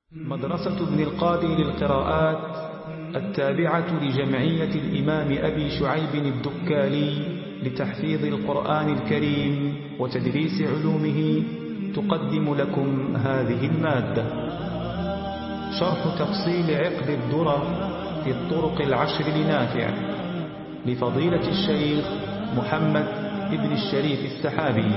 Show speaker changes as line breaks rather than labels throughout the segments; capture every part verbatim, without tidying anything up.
مدرسة ابن القادر للقراءات التابعة لجمعية الإمام أبي شعيب الدكالي لتحفيظ القرآن الكريم وتدريس علومه تقدم لكم هذه المادة. شرح تفصيل عقد الدرر في الطرق العشر لنافع لفضيلة الشيخ محمد ابن الشريف السحابي.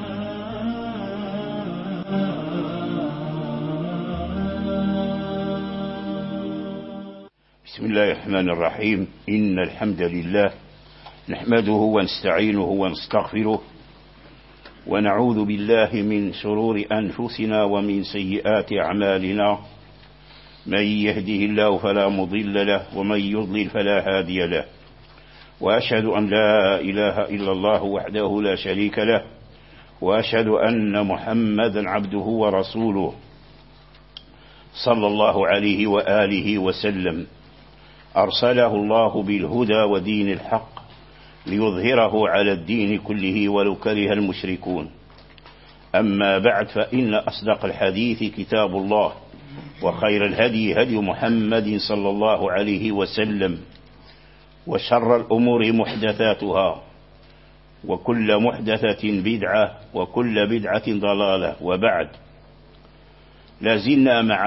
بسم الله الرحمن الرحيم. إن الحمد لله نحمده ونستعينه ونستغفره ونعوذ بالله من شرور أنفسنا ومن سيئات أعمالنا. من يهده الله فلا مضل له ومن يضلل فلا هادي له، وأشهد أن لا إله إلا الله وحده لا شريك له، وأشهد أن محمدا عبده ورسوله صلى الله عليه وآله وسلم. أرسله الله بالهدى ودين الحق ليظهره على الدين كله ولو كره المشركون. أما بعد، فإن أصدق الحديث كتاب الله، وخير الهدي هدي محمد صلى الله عليه وسلم، وشر الأمور محدثاتها، وكل محدثة بدعة، وكل بدعة ضلالة. وبعد، لازلنا مع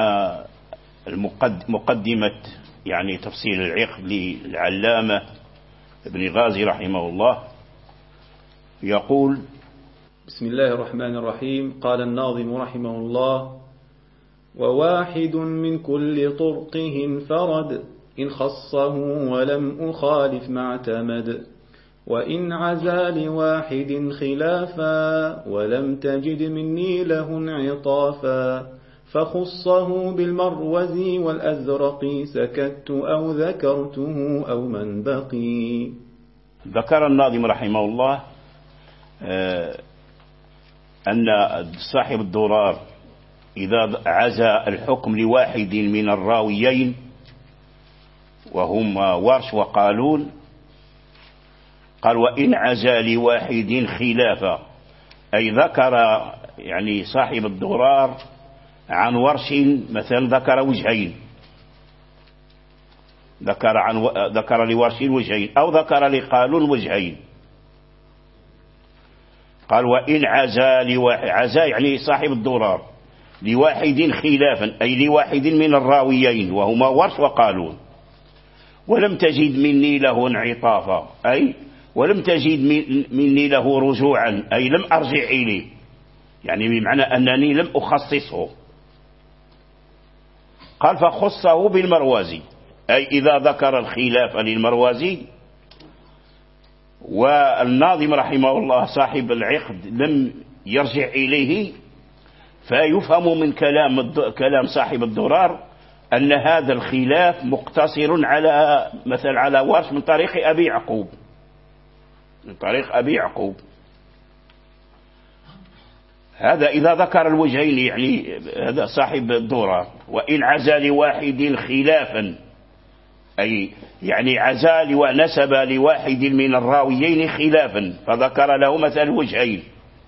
مقدمة يعني تفصيل العقد للعلامة ابن غازي رحمه الله. يقول:
بسم الله الرحمن الرحيم. قال الناظم رحمه الله: وواحد من كل طرقه انفرد إن خصه ولم أخالف ما اعتمد، وإن عزا لواحد خلافا ولم تجد مني له انعطافا، فخصه بالمروز والأزرق سكت أو ذكرته أو من بقي.
ذكر الناظم رحمه الله أن صاحب الدرار إذا عزا الحكم لواحد من الراويين وهم ورش وقالون، قال: وإن عزا لواحد خلافا، أي ذكر يعني صاحب الدرار عن ورش مثلا ذكر وجهين، ذكر عن و... ذكر لورش وجهين، أو ذكر لقالون وجهين. قال: وإن عزا لواحد، عزا يعني صاحب الدرار لواحد خلافا، أي لواحد من الراويين وهما ورش وقالون، ولم تجد مني له انعطافا، أي ولم تجد من... مني له رجوعا، أي لم أرجع إليه، يعني بمعنى أنني لم أخصصه. قال: فخصه بالمروزي، أي إذا ذكر الخلاف للمروزي، والناظم رحمه الله صاحب العقد لم يرجع إليه، فيفهم من كلام كلام صاحب الدرار أن هذا الخلاف مقتصر على مثل على ورش من طريق أبي يعقوب، من طريق أبي يعقوب. هذا إذا ذكر الوجهين، يعني هذا صاحب الدرار. وإن عزا لواحد خلافا، أي يعني عزا ونسب لواحد من الراويين خلافا فذكر له مثل وجهين،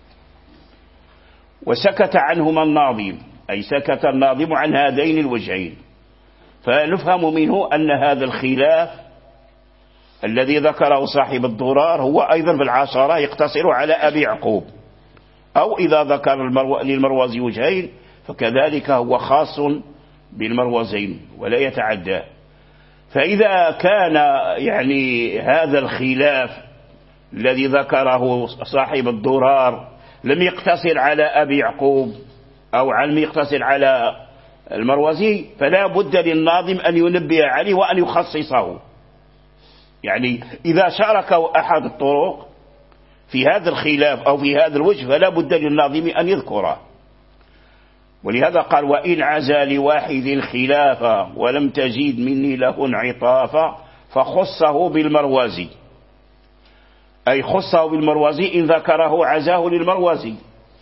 وسكت عنهما الناظم، أي سكت الناظم عن هذين الوجهين، فنفهم منه أن هذا الخلاف الذي ذكره صاحب الدرار هو أيضا بالعشرة يقتصر على أبي يعقوب، أو إذا ذكر المرو... للمروزي وجهين فكذلك هو خاص بالمروزين ولا يتعدى. فإذا كان يعني هذا الخلاف الذي ذكره صاحب الدرار لم يقتصر على أبي يعقوب أو لم يقتصر على المروزي، فلا بد للناظم أن ينبه عليه وأن يخصصه. يعني إذا شاركه أحد الطرق في هذا الخلاف أو في هذا الوجه فلا بد للناظم أن يذكره. ولهذا قال: وإن عزا لواحد خلافا ولم تجد مني له انعطافا، فخصه بالمروزي، أي خصه بالمروزي إن ذكره عزاه للمروزي،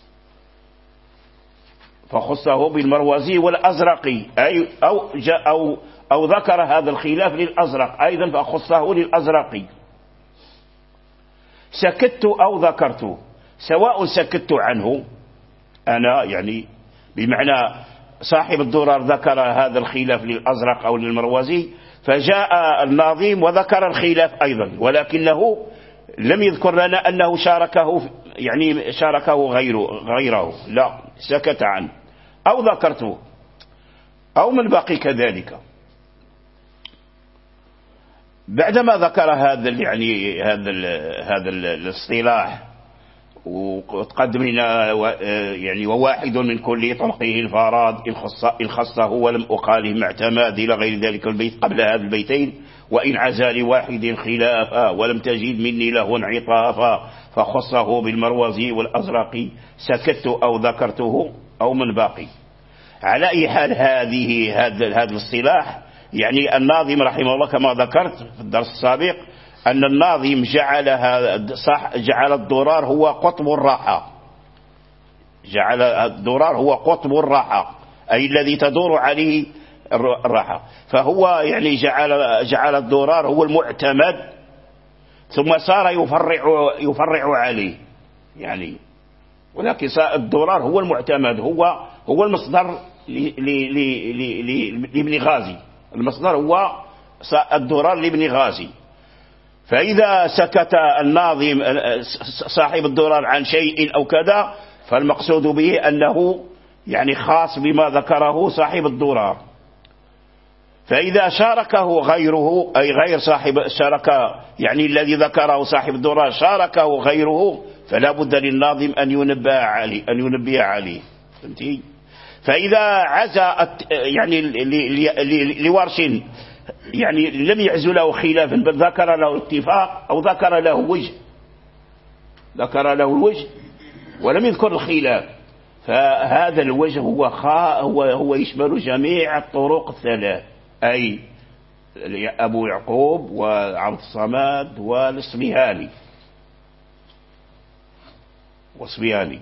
فخصه بالمروزي والأزرقي، أي أو, أو, أو ذكر هذا الخلاف للأزرق أيضا فخصه للأزرقي. سكت أو ذكرت، سواء سكت عنه أنا يعني بمعنى صاحب الدرر ذكر هذا الخلاف للأزرق أو للمروزي، فجاء الناظم وذكر الخلاف أيضا، ولكنه لم يذكر لنا أنه شاركه، يعني شاركه غيره, غيره لا، سكت عنه أو ذكرته أو من باقي كذلك. بعدما ذكر هذا يعني هذا هذا الاصطلاح وتقدم لنا يعني وواحد من كل طرقه الفراد إن خصه ولم أقاله مع اعتماد إلى غير ذلك البيت قبل هذا البيتين، وإن عزى لواحد خلافا ولم تجد مني له انعطافا فخصه بالمروزي والأزرقي سكت أو ذكرته أو من باقي. على أي حال هذه هذا هذا الاصطلاح يعني الناظم رحمه الله كما ذكرت في الدرس السابق أن الناظم جعلها صح جعل الدرار هو قطب الراحة، جعل الدرار هو قطب الراحة أي الذي تدور عليه الراحة، فهو يعني جعل جعل الدرار هو المعتمد ثم صار يفرع يفرع عليه يعني، ولكن الدرار هو المعتمد، هو هو المصدر لابن غازي، المصدر هو الدرار لابن غازي. فإذا سكت الناظم صاحب الدرار عن شيء أو كذا فالمقصود به أنه يعني خاص بما ذكره صاحب الدرار. فإذا شاركه غيره أي غير صاحب شارك يعني الذي ذكره صاحب الدرار شاركه غيره فلا بد للناظم أن ينبه عليه أن ينبه عليه فهمتي؟ فإذا عزى يعني لورش يعني لم يعزو له خلافا بل ذكر له اتفاق أو ذكر له وجه ذكر له الوجه ولم يذكر الخلاف، فهذا الوجه هو خاء هو هو يشمل جميع الطرق الثلاث أي أبو يعقوب وعبد الصمد والصبيهاني والصبيهاني.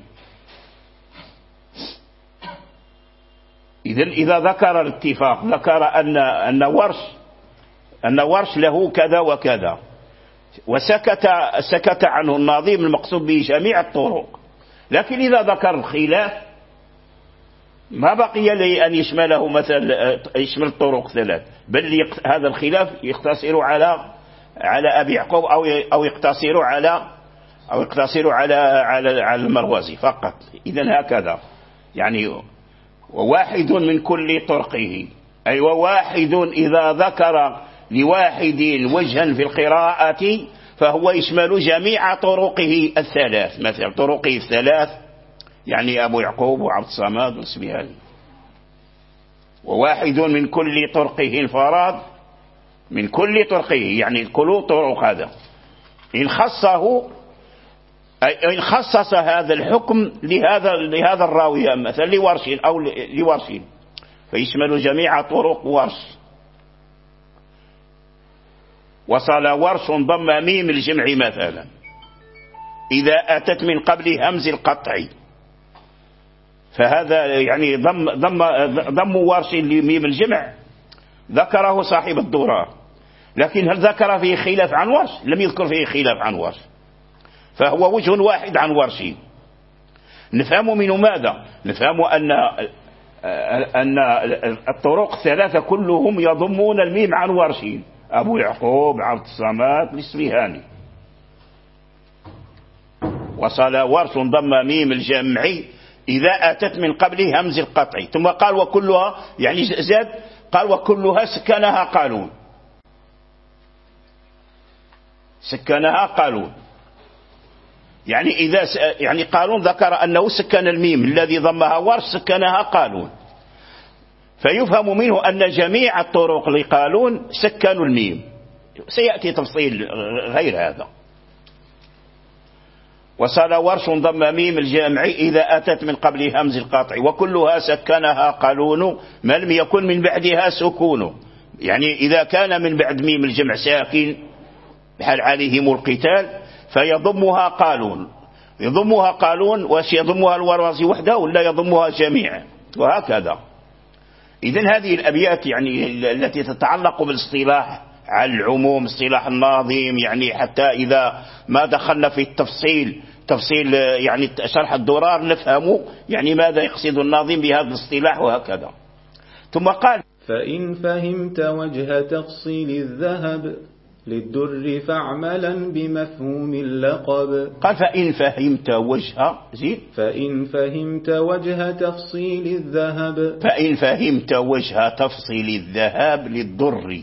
إذن إذا ذكر الاتفاق ذكر أن أن ورش أن ورش له كذا وكذا وسكت سكت عنه الناظم المقصود به جميع الطرق، لكن إذا ذكر الخلاف ما بقي لي أن يشمله مثل يشمل الطرق ثلاث، بل هذا الخلاف يقتصر على على أبي يعقوب أو أو يقتصر على أو يقتصر على على على المروزي فقط. إذن هكذا يعني وواحد من كل طرقه أي وواحد إذا ذكر لواحد وجها في القراءة فهو يشمل جميع طرقه الثلاث، مثل طرقه الثلاث يعني أبو يعقوب وعبد الصمد والصبيهاني. وواحد من كل طرقه الفراد من كل طرقه يعني كل طرق هذا إن خصه أي إن خصص هذا الحكم لهذا لهذا الراوي مثلا لورش أو لورش فيشمل جميع طرق ورش. وصل ورش ضم ميم الجمع مثلا إذا أتت من قبل همز القطع، فهذا يعني ضم ضم ضم ورش لميم الجمع ذكره صاحب الدرار، لكن هل ذكر فيه خلاف عن ورش؟ لم يذكر فيه خلاف عن ورش، فهو وجه واحد عن ورش. نفهم منه ماذا؟ نفهم أن أن الطرق الثلاثة كلهم يضمون الميم عن ورش، أبو يعقوب عبد الصمد الصبيهاني. وصل ورش ضم ميم الجمع إذا أتت من قبل همز القطع، ثم قال وكلها يعني زاد قال وكلها سكنها قالون، سكنها قالون يعني إذا يعني قالون ذكر أنه سكن الميم الذي ضمها ورش سكنها قالون، فيفهم منه أن جميع الطرق لقالون سكنوا الميم، سيأتي تفصيل غير هذا. وصل ورش ضم ميم الجامع إذا أتت من قبل همز القاطع وكلها سكنها قالون ما لم يكن من بعدها سكون، يعني إذا كان من بعد ميم الجمع ساكن بحال عليهم القتال فيضمها قالون، يضمها قالون واش يضمها الورازي وحده ولا يضمها جميعا وهكذا. إذن هذه الأبيات يعني التي تتعلق بالاصطلاح على العموم اصطلاح الناظم، يعني حتى إذا ما دخلنا في التفصيل تفصيل يعني شرح الدرار نفهم يعني ماذا يقصد الناظم بهذا الاصطلاح وهكذا. ثم قال:
فإن فهمت وجه تفصيل الذهب للدر فاعملا بمفهوم اللقب.
قال: فإن فهمت وجه زيد
فإن فهمت وجه تفصيل الذهب
فإن فهمت وجه تفصيل الذهب للدر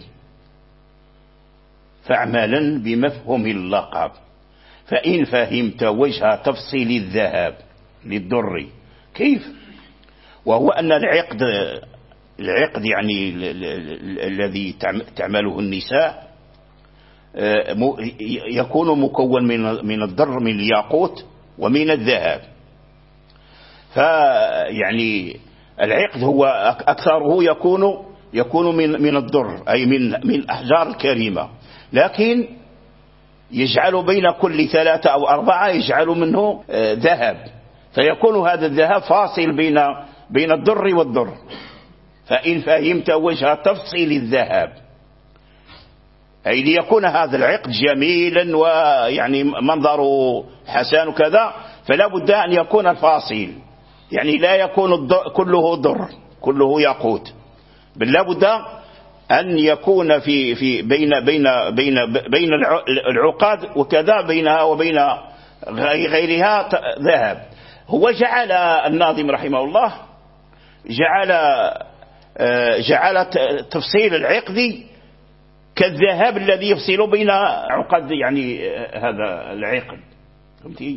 فاعملا بمفهوم اللقب. فإن فهمت وجه تفصيل الذهب للدر، كيف؟ وهو أن العقد العقد يعني الذي تعمله النساء يكون مكون من من الدر، من الياقوت ومن الذهب. فيعني العقد هو أكثره يكون يكون من من الدر، أي من من الأحجار الكريمة، لكن يجعل بين كل ثلاثة أو أربعة يجعل منه ذهب، فيكون هذا الذهب فاصل بين بين الدر والدر. فإن فهمت وجه تفصيل الذهب، أي ليكون هذا العقد جميلا ويعني منظره حسن وكذا، فلا بد أن يكون الفاصل، يعني لا يكون كله در كله ياقوت، بل لا بد أن يكون في في بين بين بين بين العقاد وكذا بينها وبين غيرها ذهب. هو جعل الناظم رحمه الله جعل جعل تفصيل العقد كالذهب الذي يفصل بين عقد يعني هذا العقد، فهمتي؟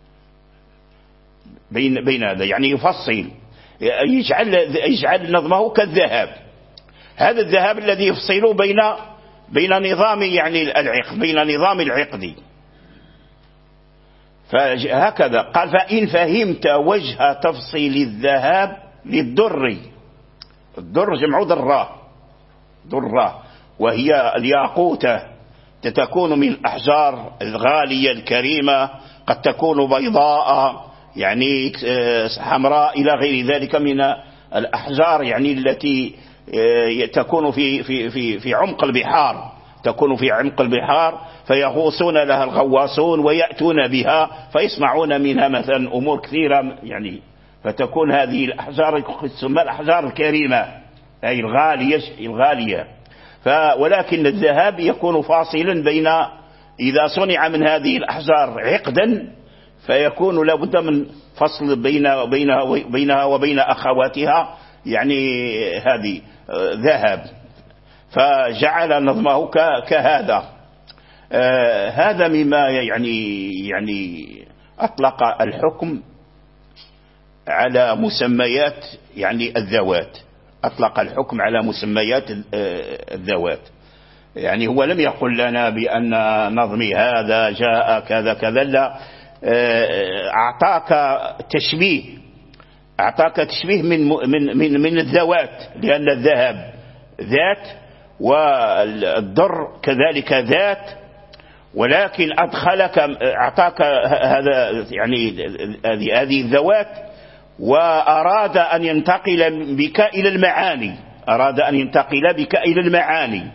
بين بين هذا يعني يفصل، يجعل يجعل نظمه كالذهب، هذا الذهب الذي يفصل بين بين نظام يعني العقد، بين نظام العقد. فهكذا قال: فإن فهمت وجه تفصيل الذهب للدر. الدر جمع ذرة، ذرة، وهي الياقوتة، تكون من الأحجار الغالية الكريمة، قد تكون بيضاء يعني حمراء إلى غير ذلك من الأحجار يعني التي تكون في في في في عمق البحار، تكون في عمق البحار، فيغوصون لها الغواصون ويأتون بها فيصنعون منها مثلا أمور كثيرة يعني، فتكون هذه الأحجار تسمى الأحجار الكريمة أي الغالية الغالية. ولكن الذهب يكون فاصلا بين، إذا صنع من هذه الأحجار عقدا فيكون لابد من فصل بين بينها بينها وبين أخواتها يعني هذه ذهب، فجعل نظمه كهذا. آه هذا مما يعني يعني أطلق الحكم على مسميات يعني الذوات، أطلق الحكم على مسميات الذوات. يعني هو لم يقل لنا بأن نظمي هذا جاء كذا كذا، لا، أعطاك تشبيه، أعطاك تشبيه من من من من الذوات، لأن الذهب ذات والدر كذلك ذات، ولكن أدخلك أعطاك هذا يعني هذه هذه الذوات، وأراد أن ينتقل بك إلى المعاني، أراد أن ينتقل بك إلى المعاني،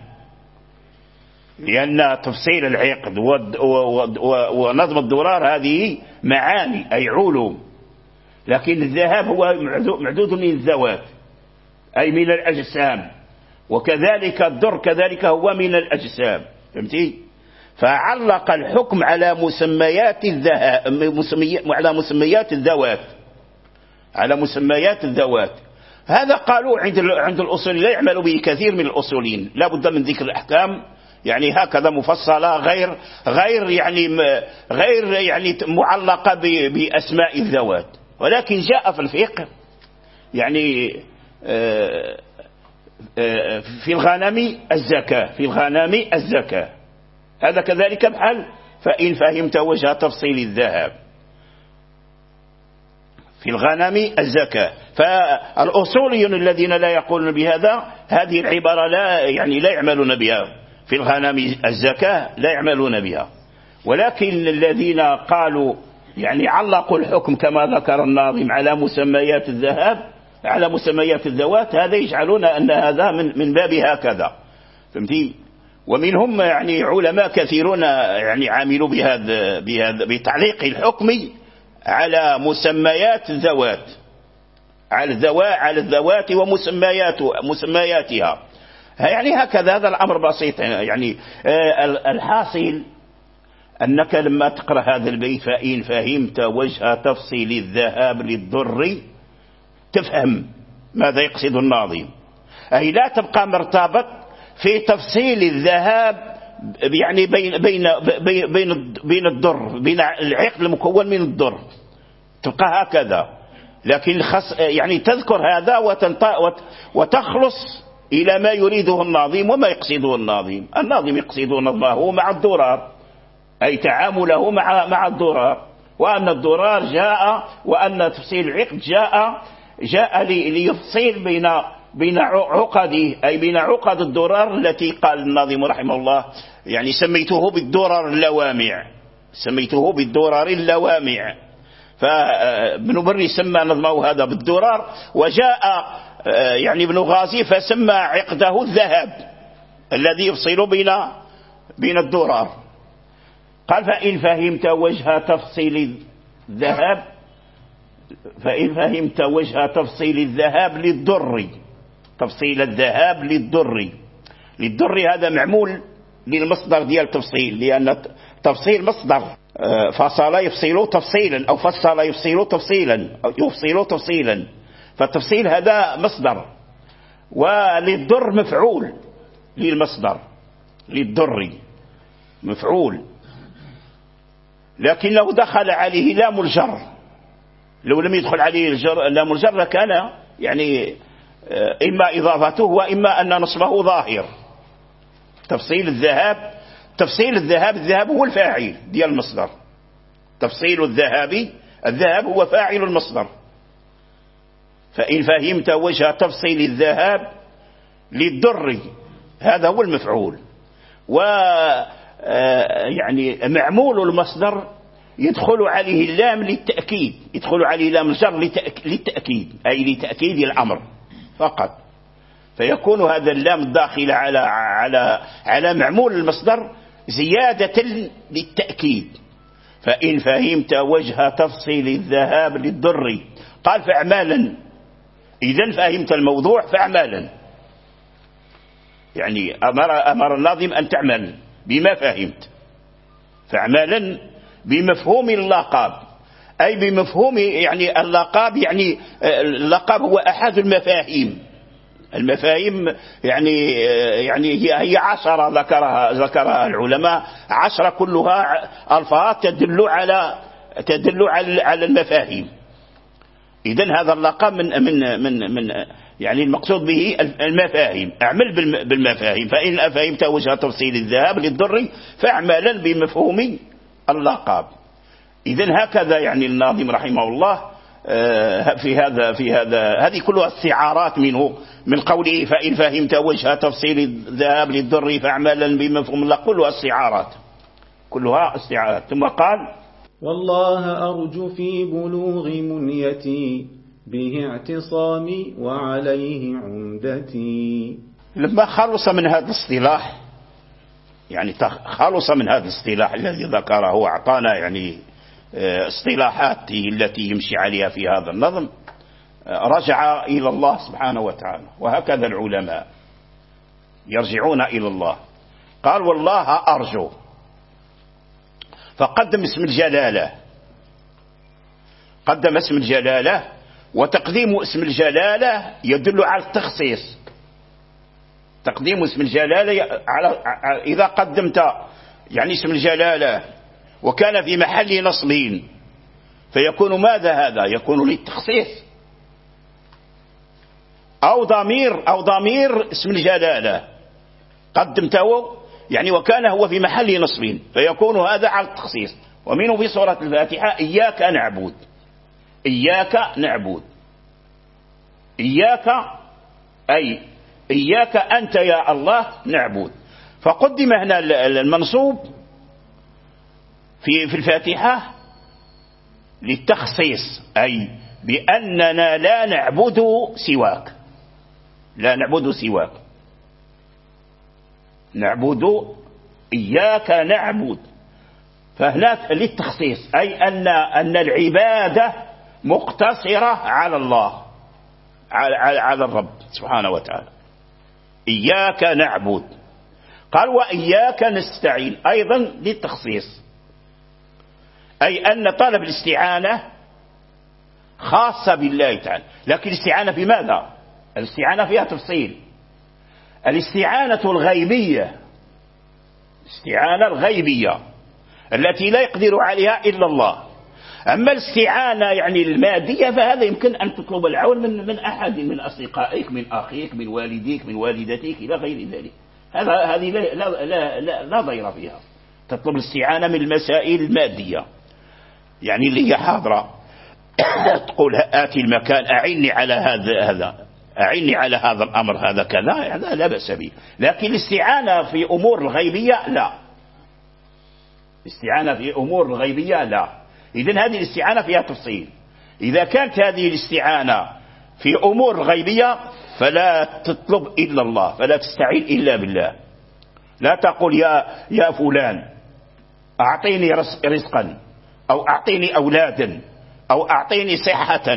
لأن تفصيل العقد ونظم الدرار هذه معاني أي علوم، لكن الذهب هو معدود من الذوات أي من الأجسام، وكذلك الدر كذلك هو من الأجسام، فهمتي؟ فعلق الحكم على مسميات الذهب، على مسميات الذوات، على مسميات الذوات. هذا قالوا عند عند الأصول، لا يعمل به كثير من الأصولين، لا بد من ذكر الأحكام يعني هكذا مفصلة، غير غير يعني غير يعني معلقة بأسماء الذوات. ولكن جاء في الفقه يعني في الغنم الزكاة، في الغنم الزكاة، هذا كذلك بحال فإن فهمت وجه تفصيل الذهب في الغنم الزكاة. فالأصوليون الذين لا يقولون بهذا هذه العبارة لا يعني لا يعملون بها، في الغنم الزكاة لا يعملون بها. ولكن الذين قالوا يعني علقوا الحكم كما ذكر الناظم على مسميات الذهب، على مسميات الذوات، هذا يجعلون أن هذا من من باب هكذا، فهمتي؟ ومنهم يعني علماء كثيرون يعني عاملوا بهذا بهذا بتعليق الحكم على مسميات الذوات، على الذوات على الذوات ومسميات مسمياتها. يعني هكذا هذا الأمر بسيط. يعني الحاصل أنك لما تقرأ هذا البيت فإن فهمت وجه تفصيل الذهاب للضر تفهم ماذا يقصد الناظم، أي لا تبقى مرتبط في تفصيل الذهاب يعني بين بين بين بين الضر، بين العقد المكون من الضر، تبقى هكذا. لكن خص يعني تذكر هذا وتخلص إلى ما يريده الناظم وما يقصده الناظم. الناظم يقصد نظمه مع الضرار، أي تعامله مع مع الضرار، وأن الضرار جاء وأن تفصيل العقد جاء جاء ليفصيل بين بين عقده، أي بين عقد الضرار التي قال الناظم رحمه الله يعني سميته بالضرر اللوامع، سميته بالضرر اللوامع. فابن بري سمى نظمه هذا بالضرار، وجاء يعني ابن غازي فسمى عقده الذهب الذي يفصل بين بين الضرار. قال فإن فهمت وجه تفصيل الذهاب فإن فهمت وجه تفصيل الذهاب للضر، تفصيل الذهاب للضر، للضر هذا معمول للمصدر ديال التفصيل، لأن تفصيل مصدر فصل يفصل تفصيلا، أو فصل يفصل تفصيلا، أو يفصل تفصيلا، فالتفصيل هذا مصدر، وللضر مفعول للمصدر، للضر مفعول، لكن لو دخل عليه لام الجر، لو لم يدخل عليه الجر لام الجر لكان يعني إما إضافته وإما أن نصبه ظاهر. تفصيل الذهاب، تفصيل الذهاب، الذهاب هو الفاعل ديال المصدر، تفصيل الذهاب، الذهاب هو فاعل المصدر. فإن فهمت وجه تفصيل الذهاب للضر هذا هو المفعول، و يعني معمول المصدر يدخل عليه اللام للتأكيد، يدخل عليه لام الجر للتأكيد، أي لتأكيد الأمر فقط، فيكون هذا اللام الداخل على على على معمول المصدر زيادة للتأكيد. فإن فهمت وجه تفصيل الذهاب للضر، قال فأعمالا، إذن فهمت الموضوع فأعمالا، يعني أمر أمر الناظم أن تعمل بما فهمت، فأعمالا بمفهوم اللقب، أي بمفهوم يعني اللقب، يعني اللقب هو أحد المفاهيم، المفاهيم يعني يعني هي عشرة ذكرها ذكرها العلماء، عشرة كلها ألفاظ تدل على تدل على على المفاهيم. إذن هذا اللقب من من من من يعني المقصود به المفاهيم، اعمل بالمفاهيم. فإن فهمت وجه تفصيل الذهاب للضر فاعملا بمفهوم اللقب. إذن هكذا يعني الناظم رحمه الله في هذا في هذا هذه كلها استعارات منه، من قوله فإن فهمت وجه تفصيل الذهاب للضر فاعملا بمفهوم اللقب، كلها استعارات، كلها استعارات. ثم قال
والله أرجو في بلوغ منيتي به اعتصامي وعليه عمدتي.
لما خلص من هذا الاصطلاح، يعني خلص من هذا الاصطلاح الذي ذكره وأعطانا يعني اصطلاحات التي يمشي عليها في هذا النظم، رجع إلى الله سبحانه وتعالى. وهكذا العلماء يرجعون إلى الله. قال والله أرجو، فقدم اسم الجلالة، قدم اسم الجلالة، وتقديم اسم الجلالة يدل على التخصيص. تقديم اسم الجلالة على إذا قدمت يعني اسم الجلالة وكان في محل نصب فيكون ماذا هذا؟ يكون للتخصيص، أو ضمير أو ضمير اسم الجلالة قدمته يعني وكان هو في محل نصب فيكون هذا على التخصيص. ومنه في سورة الفاتحة إياك نعبد، إياك نعبد، إياك أي إياك أنت يا الله نعبد. فقدم هنا المنصوب في في الفاتحة للتخصيص، أي بأننا لا نعبد سواك، لا نعبد سواك. نعبد إياك نعبد، فهناك للتخصيص، أي أن أن العبادة مقتصرة على الله، على على الرب سبحانه وتعالى. إياك نعبد، قال وإياك نستعين أيضا للتخصيص، أي أن طلب الاستعانة خاصة بالله تعالى. لكن الاستعانة بماذا؟ الاستعانة فيها تفصيل. الاستعانة الغيبية، الاستعانة الغيبية التي لا يقدر عليها إلا الله. أما الاستعانة يعني المادية فهذا يمكن أن تطلب العون من من أحد من أصدقائك، من أخيك، من والديك، من والدتك إلى غير ذلك. هذا هذه لا لا لا, لا, لا ضير فيها. تطلب الاستعانة من المسائل المادية، يعني اللي هي حاضرة، تقول آتي المكان، أعني على هذا هذا أعني على هذا الأمر، هذا كذا، هذا لا بأس به. لكن الاستعانة في أمور الغيبية لا، الاستعانة في أمور الغيبية لا. إذن هذه الاستعانة فيها تفصيل. إذا كانت هذه الاستعانة في أمور غيبية فلا تطلب إلا الله، فلا تستعين إلا بالله. لا تقول يا يا فلان أعطيني رزقا، أو أعطيني أولادا، أو أعطيني صحة.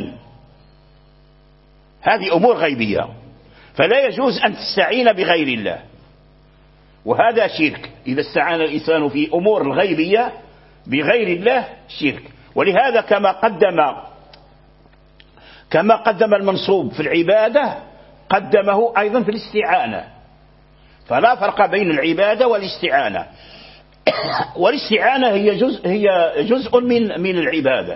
هذه أمور غيبية، فلا يجوز أن تستعين بغير الله، وهذا شرك. إذا استعان الإنسان في أمور الغيبية بغير الله شرك. ولهذا كما قدم كما قدم المنصوب في العبادة قدمه أيضا في الاستعانة، فلا فرق بين العبادة والاستعانة. والاستعانة هي جزء هي جزء من من العبادة،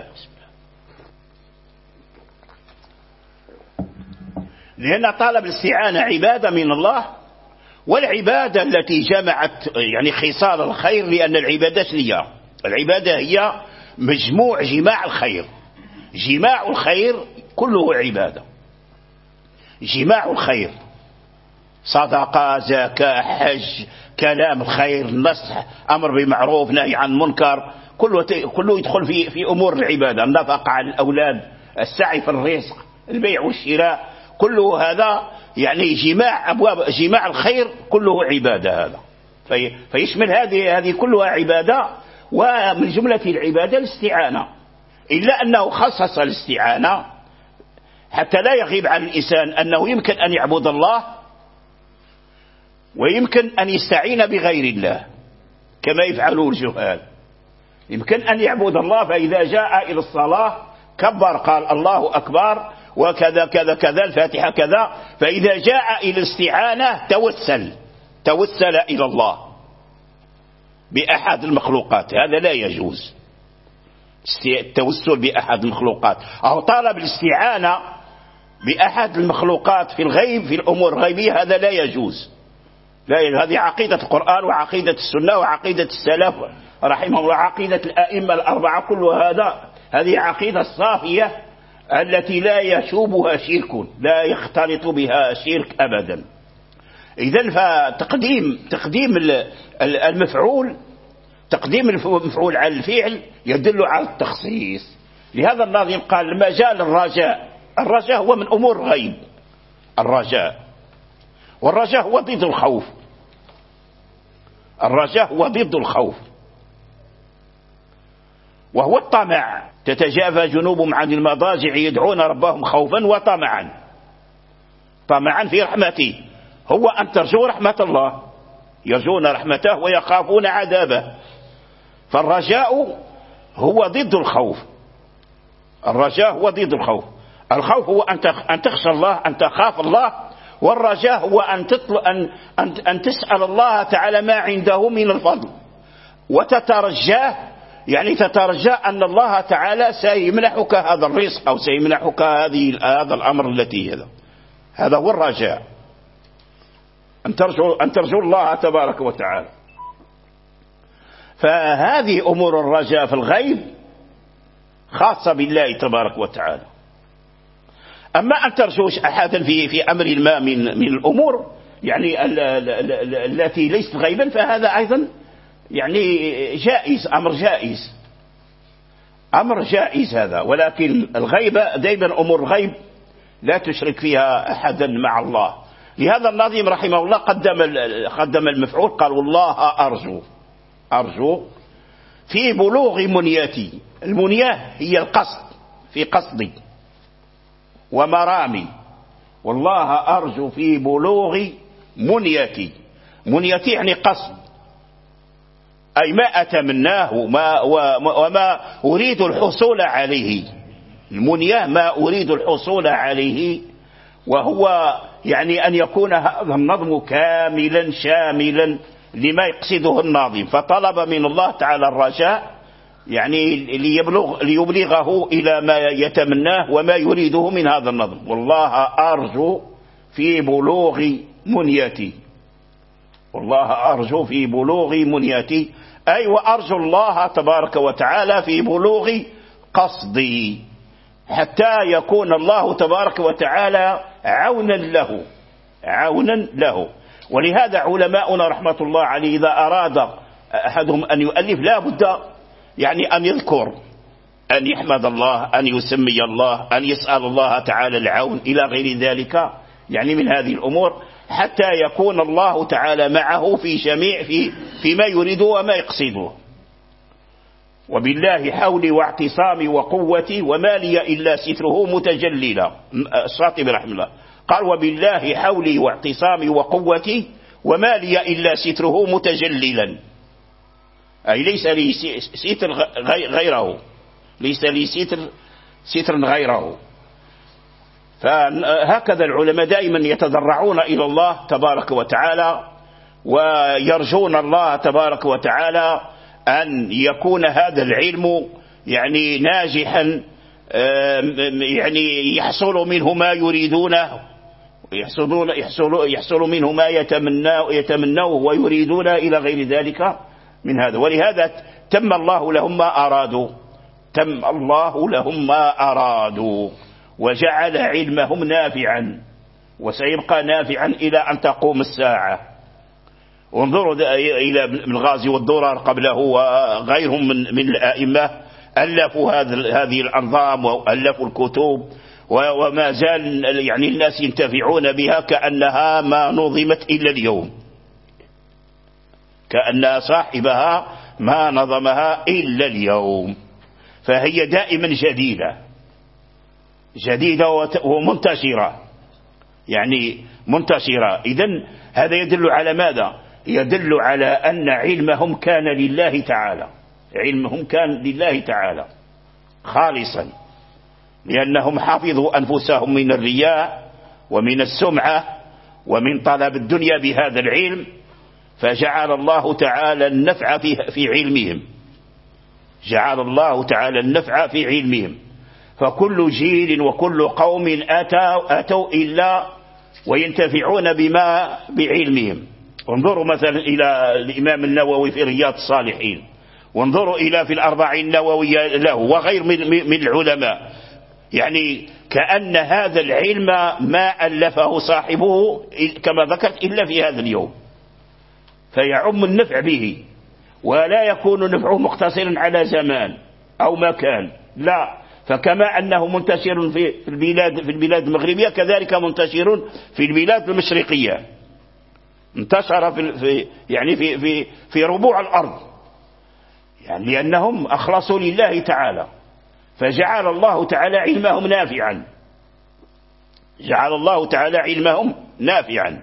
لأن طالب الاستعانة عبادة من الله، والعبادة التي جمعت يعني خصال الخير، لأن العبادة هي العبادة هي مجموع جماع الخير. جماع الخير كله عبادة، جماع الخير، صدقة، زكاة، حج، كلام الخير، نصح، أمر بمعروف، نهي عن منكر، كله كله يدخل في في أمور العبادة. النفقة على الأولاد، السعي في الرزق، البيع والشراء، كله هذا يعني جماع أبواب جماع الخير كله عبادة. هذا في فيشمل هذه هذه كلها عبادة. ومن جملة العبادة الاستعانة، إلا أنه خصص الاستعانة حتى لا يغيب عن الإنسان أنه يمكن أن يعبد الله ويمكن أن يستعين بغير الله كما يفعله الجهال. يمكن أن يعبد الله، فإذا جاء إلى الصلاة كبر قال الله أكبر وكذا كذا كذا الفاتحة كذا، فإذا جاء إلى الاستعانة توسل توسل إلى الله بأحد المخلوقات. هذا لا يجوز التوسل بأحد المخلوقات، أو طالب الاستعانة بأحد المخلوقات في الغيب، في الأمور الغيبية، هذا لا يجوز. لا يجوز. هذه عقيدة القرآن وعقيدة السنة وعقيدة السلف رحمهم الله، وعقيدة الآئمة الأربعة، كل هذا هذه عقيدة الصافية التي لا يشوبها شرك، لا يختلط بها شرك أبدا. إذن فتقديم تقديم المفعول تقديم المفعول على الفعل يدل على التخصيص. لهذا الناظم قال مجال الرجاء، الرجاء هو من أمور الغيب، الرجاء، والرجاء هو ضد الخوف، الرجاء هو ضد الخوف، وهو الطمع. تتجافى جنوبهم عن المضاجع يدعون ربهم خوفا وطمعا، طمعا في رحمته، هو أن ترجو رحمة الله، يرجون رحمته ويخافون عذابه. فالرجاء هو ضد الخوف، الرجاء هو ضد الخوف. الخوف هو أن تخشى الله، أن تخاف الله، والرجاء هو أن تطلب أن أن تسأل الله تعالى ما عنده من الفضل، وتترجاه، يعني تترجى أن الله تعالى سيمنحك هذا الرزق أو سيمنحك هذه هذا الأمر التي هذا هذا هو الرجاء، أن ترجو أن ترجو الله تبارك وتعالى. فهذه أمور الرجاء في الغيب خاصة بالله تبارك وتعالى. أما أن ترجوش أحدا في في أمر ما من من الأمور يعني التي ليست غيبا، فهذا أيضا يعني جائز، أمر جائز، أمر جائز هذا. ولكن الغيبة دائما أمور غيب لا تشرك فيها أحدا مع الله، لهذا الناظم رحمه الله قدم قدم المفعول، قال والله أرجو أرجو في بلوغ منيتي. المنية هي القصد، في قصدي ومرامي، والله أرجو في بلوغ منيتي. منيتي يعني قصد، أي ما أتمناه وما, وما أريد الحصول عليه. المنية ما أريد الحصول عليه، وهو يعني أن يكون هذا النظم كاملا شاملا لما يقصده الناظم، فطلب من الله تعالى الرجاء يعني ليبلغ ليبلغه إلى ما يتمناه وما يريده من هذا النظم. والله أرجو في بلوغ منيتي، والله أرجو في بلوغ منيتي، أي وأرجو الله تبارك وتعالى في بلوغ قصدي، حتى يكون الله تبارك وتعالى عونا له عونا له. ولهذا علماؤنا رحمة الله عليه إذا أراد أحدهم أن يؤلف لا بد يعني أن يذكر، أن يحمد الله، أن يسمي الله، أن يسأل الله تعالى العون إلى غير ذلك يعني من هذه الأمور، حتى يكون الله تعالى معه في جميع في فيما يريده وما يقصده. وبالله حولي واعتصامي وقوتي وما لي إلا ستره متجللا. الشاطبي رحمه الله قال وبالله حولي واعتصامي وقوتي وما لي إلا ستره متجللا، أي ليس لي ستر غيره، ليس لي ستر ستر غيره. فهكذا العلماء دائما يتضرعون إلى الله تبارك وتعالى ويرجون الله تبارك وتعالى أن يكون هذا العلم يعني ناجحا، يعني يحصل منه ما يريدونه، يحصلون يحصل يحصل منه ما يتمناه يتمنوه ويريدون إلى غير ذلك من هذا. ولهذا تم الله لهم ما أرادوا، تم الله لهم ما أرادوا وجعل علمهم نافعا وسيبقى نافعا إلى أن تقوم الساعة. وانظروا إلى ابن الغازي والدرر قبله وغيرهم من من الأئمة ألفوا هذه الأنظام وألفوا الكتب، وما زال يعني الناس ينتفعون بها كأنها ما نظمت إلا اليوم، كأن صاحبها ما نظمها إلا اليوم. فهي دائما جديدة جديدة ومنتشرة، يعني منتشرة. إذن هذا يدل على ماذا؟ يدل على أن علمهم كان لله تعالى، علمهم كان لله تعالى خالصا، لأنهم حفظوا أنفسهم من الرياء ومن السمعة ومن طلب الدنيا بهذا العلم، فجعل الله تعالى النفع في, في علمهم، جعل الله تعالى النفع في علمهم. فكل جيل وكل قوم أتوا, أتوا إلا وينتفعون بما بعلمهم. وانظروا مثلا إلى الإمام النووي في رياض الصالحين، وانظروا إلى في الأربعين النووية له وغير من, من العلماء، يعني كأن هذا العلم ما ألفه صاحبه كما ذكرت إلا في هذا اليوم، فيعم النفع به، ولا يكون نفعه مقتصرا على زمان أو مكان، لا، فكما أنه منتشر في البلاد في البلاد المغربية كذلك منتشر في البلاد المشرقية، انتشر في يعني في في في ربوع الأرض، يعني لأنهم أخلصوا لله تعالى، فجعل الله تعالى علمهم نافعا، جعل الله تعالى علمهم نافعا،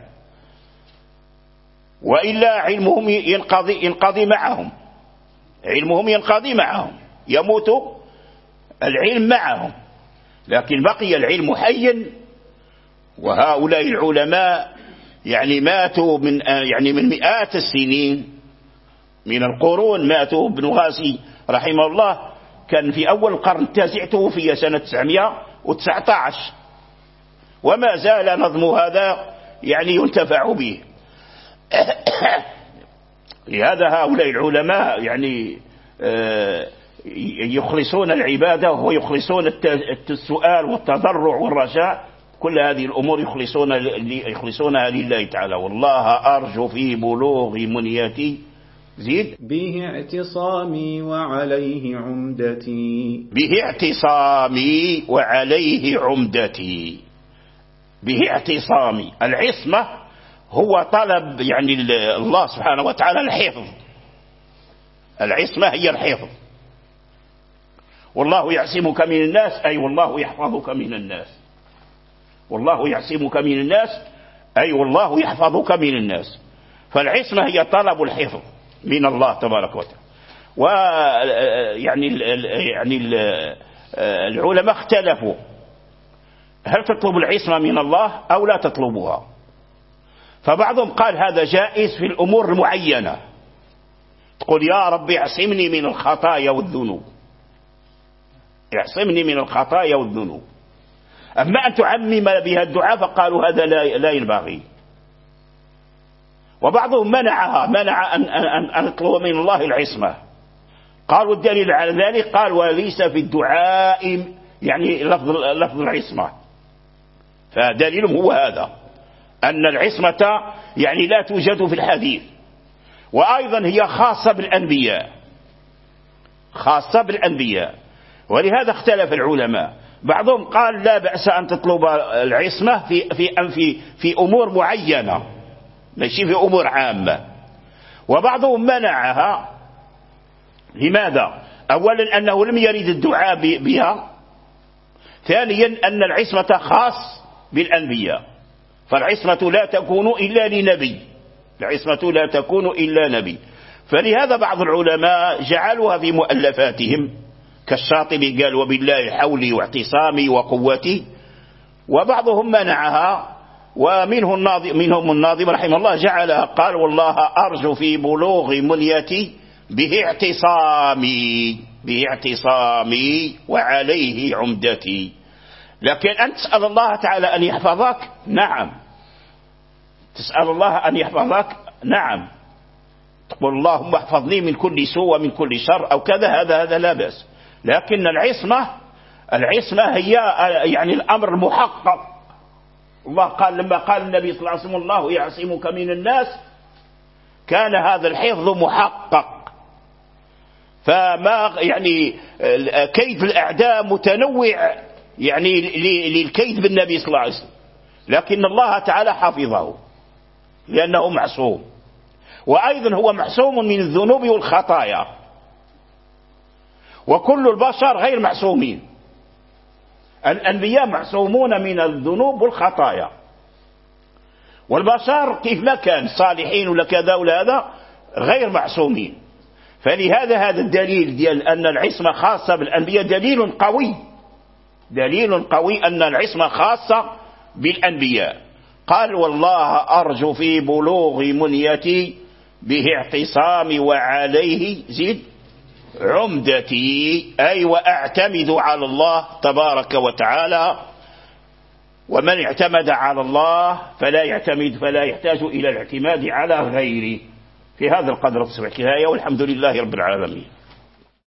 وإلا علمهم ينقضي ينقضي معهم، علمهم ينقضي معهم، يموت العلم معهم، لكن بقي العلم حيا. وهؤلاء العلماء يعني ماتوا من يعني من مئات السنين، من القرون ماتوا. ابن غازي رحمه الله كان في أول القرن التاسع توفي سنة تسعمائة وتسعة عشر، وما زال نظم هذا يعني ينتفع به. لهذا هؤلاء العلماء يعني يخلصون العبادة ويخلصون السؤال والتضرع والرجاء، كل هذه الأمور يخلصون يخلصونها لله تعالى. والله أرجو في بلوغ منيتي زيد
به اعتصامي وعليه عمدتي،
به اعتصامي وعليه عمدتي. به اعتصامي. العصمة هو طلب يعني الله سبحانه وتعالى الحفظ. العصمة هي الحفظ. والله يعصمك من الناس، أي والله يحفظك من الناس. والله يعصمك من الناس، أي والله يحفظك من الناس. فالعصمة هي طلب الحفظ من الله تبارك وتعالى. ويعني يعني العلماء اختلفوا هل تطلب العصمة من الله أو لا تطلبها. فبعضهم قال هذا جائز في الأمور المعينة، تقول يا رب اعصمني من الخطايا والذنوب، اعصمني من الخطايا والذنوب. أما أن تعمم بها الدعاء فقالوا هذا لا ينبغي. وبعضهم منعها، منع أن, أن, أن يطلب من الله العصمة. قالوا الدليل على ذلك قال وليس في الدعاء يعني لفظ, لفظ العصمة. فدليلهم هو هذا أن العصمة يعني لا توجد في الحديث. وأيضا هي خاصة بالأنبياء، خاصة بالأنبياء. ولهذا اختلف العلماء. بعضهم قال لا بأس أن تطلب العصمة في, في, في, في أمور معينة، ماشي في أمور عامة. وبعضهم منعها. لماذا؟ أولا أنه لم يرد الدعاء بها. ثانيا أن العصمة خاص بالأنبياء، فالعصمة لا تكون إلا لنبي، العصمة لا تكون إلا نبي. فلهذا بعض العلماء جعلوها في مؤلفاتهم، كالشاطبي قال وبالله حولي واعتصامي وقوتي. وبعضهم منعها، ومنه الناظم منهم الناظم رحمه الله جعلها قال والله أرجو في بلوغ منيتي به اعتصامي، به اعتصامي وعليه عمدتي. لكن أن تسأل الله تعالى أن يحفظك، نعم، تسأل الله أن يحفظك، نعم، تقول اللهم احفظني من كل سوء ومن كل شر أو كذا، هذا هذا لا بأس. لكن العصمة، العصمة هي يعني الأمر المحقق. الله قال لما قال النبي صلى الله عليه وسلم الله يعصمك من الناس، كان هذا الحفظ محقق. فما يعني كيد الأعداء متنوع يعني للكيد بالنبي صلى الله عليه وسلم، لكن الله تعالى حفظه لأنه معصوم. وأيضا هو معصوم من الذنوب والخطايا، وكل البشر غير معصومين. الأنبياء معصومون من الذنوب والخطايا، والبشر كيف ما كان صالحين ولا كذا ولا هذا غير معصومين. فلهذا هذا الدليل ديال أن العصمة خاصة بالأنبياء دليل قوي، دليل قوي أن العصمة خاصة بالأنبياء. قال والله أرجو في بلوغ منيتي به اعتصامي وعليه زيد عمدتي، أي وأعتمد على الله تبارك وتعالى. ومن اعتمد على الله فلا يعتمد فلا يحتاج إلى الاعتماد على غيره. في هذا القدر تصبح كفاية، والحمد لله رب العالمين.